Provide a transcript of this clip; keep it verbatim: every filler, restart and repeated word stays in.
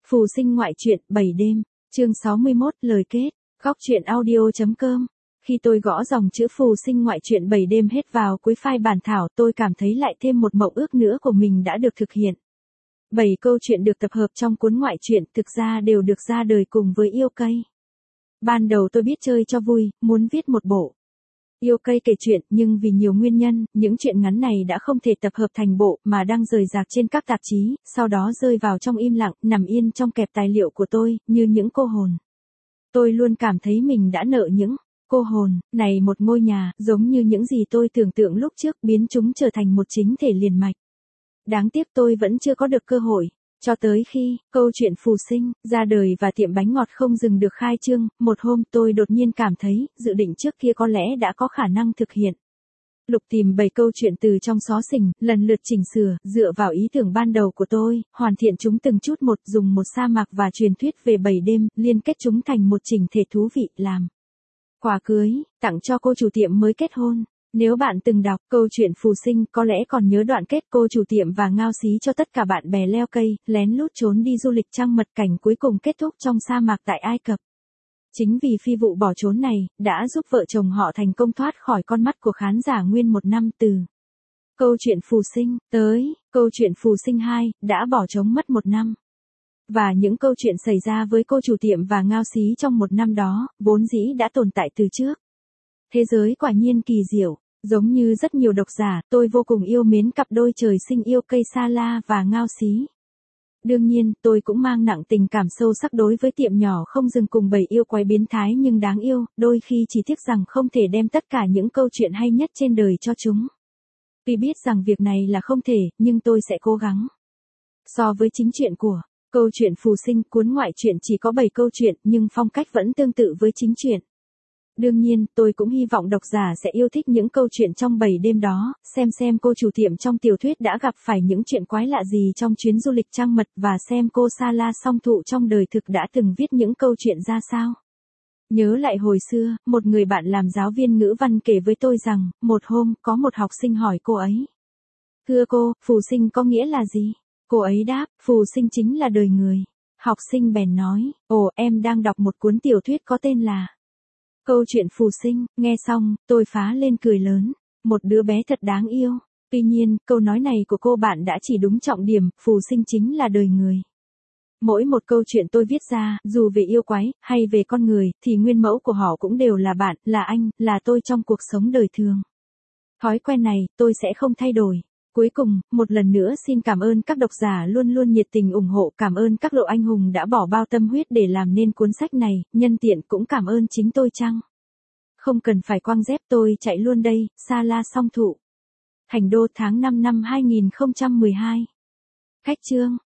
Phù sinh ngoại truyện, bảy đêm, chương sáu mươi mốt, lời kết, góc truyện audio.com. Khi tôi gõ dòng chữ phù sinh ngoại truyện bảy đêm hết vào cuối file bản thảo, tôi cảm thấy lại thêm một mộng ước nữa của mình đã được thực hiện. Bảy câu chuyện được tập hợp trong cuốn ngoại truyện thực ra đều được ra đời cùng với Yêu Cây. Ban đầu tôi biết chơi cho vui, muốn viết một bộ Yêu Cây kể chuyện, nhưng vì nhiều nguyên nhân, những chuyện ngắn này đã không thể tập hợp thành bộ mà đang rời rạc trên các tạp chí, sau đó rơi vào trong im lặng, nằm yên trong kẹp tài liệu của tôi, như những cô hồn. Tôi luôn cảm thấy mình đã nợ những cô hồn này một ngôi nhà, giống như những gì tôi tưởng tượng lúc trước, biến chúng trở thành một chính thể liền mạch. Đáng tiếc tôi vẫn chưa có được cơ hội. Cho tới khi, câu chuyện phù sinh, ra đời và tiệm bánh ngọt không dừng được khai trương, một hôm tôi đột nhiên cảm thấy, dự định trước kia có lẽ đã có khả năng thực hiện. Lục tìm bảy câu chuyện từ trong xó xỉnh, lần lượt chỉnh sửa, dựa vào ý tưởng ban đầu của tôi, hoàn thiện chúng từng chút một, dùng một sa mạc và truyền thuyết về bảy đêm, liên kết chúng thành một chỉnh thể thú vị, làm quà cưới, tặng cho cô chủ tiệm mới kết hôn. Nếu bạn từng đọc câu chuyện phù sinh, có lẽ còn nhớ đoạn kết cô chủ tiệm và ngao xí cho tất cả bạn bè leo cây, lén lút trốn đi du lịch trăng mật, cảnh cuối cùng kết thúc trong sa mạc tại Ai Cập. Chính vì phi vụ bỏ trốn này, đã giúp vợ chồng họ thành công thoát khỏi con mắt của khán giả nguyên một năm. Từ câu chuyện phù sinh, tới câu chuyện phù sinh hai, đã bỏ trống mất một năm. Và những câu chuyện xảy ra với cô chủ tiệm và ngao xí trong một năm đó, vốn dĩ đã tồn tại từ trước. Thế giới quả nhiên kỳ diệu, giống như rất nhiều độc giả, tôi vô cùng yêu mến cặp đôi trời sinh Yêu Cây Sala và Ngao Xí. Đương nhiên, tôi cũng mang nặng tình cảm sâu sắc đối với tiệm nhỏ không dừng cùng bầy yêu quái biến thái nhưng đáng yêu, đôi khi chỉ tiếc rằng không thể đem tất cả những câu chuyện hay nhất trên đời cho chúng. Tuy biết rằng việc này là không thể, nhưng tôi sẽ cố gắng. So với chính truyện của câu chuyện phù sinh, cuốn ngoại truyện chỉ có bảy câu chuyện nhưng phong cách vẫn tương tự với chính truyện. Đương nhiên, tôi cũng hy vọng độc giả sẽ yêu thích những câu chuyện trong bảy đêm đó, xem xem cô chủ tiệm trong tiểu thuyết đã gặp phải những chuyện quái lạ gì trong chuyến du lịch trăng mật, và xem cô Sala song thụ trong đời thực đã từng viết những câu chuyện ra sao. Nhớ lại hồi xưa, một người bạn làm giáo viên ngữ văn kể với tôi rằng, một hôm, có một học sinh hỏi cô ấy: "Thưa cô, phù sinh có nghĩa là gì?" Cô ấy đáp: "Phù sinh chính là đời người." Học sinh bèn nói: "Ồ, em đang đọc một cuốn tiểu thuyết có tên là Câu chuyện phù sinh." Nghe xong, tôi phá lên cười lớn. Một đứa bé thật đáng yêu. Tuy nhiên, câu nói này của cô bạn đã chỉ đúng trọng điểm, phù sinh chính là đời người. Mỗi một câu chuyện tôi viết ra, dù về yêu quái, hay về con người, thì nguyên mẫu của họ cũng đều là bạn, là anh, là tôi trong cuộc sống đời thường. Thói quen này, tôi sẽ không thay đổi. Cuối cùng, một lần nữa xin cảm ơn các độc giả luôn luôn nhiệt tình ủng hộ, cảm ơn các lộ anh hùng đã bỏ bao tâm huyết để làm nên cuốn sách này, nhân tiện cũng cảm ơn chính tôi chăng. Không cần phải quăng dép, tôi chạy luôn đây. Sala song thụ, Thành Đô, tháng năm năm hai nghìn không trăm mười hai. Khách chương.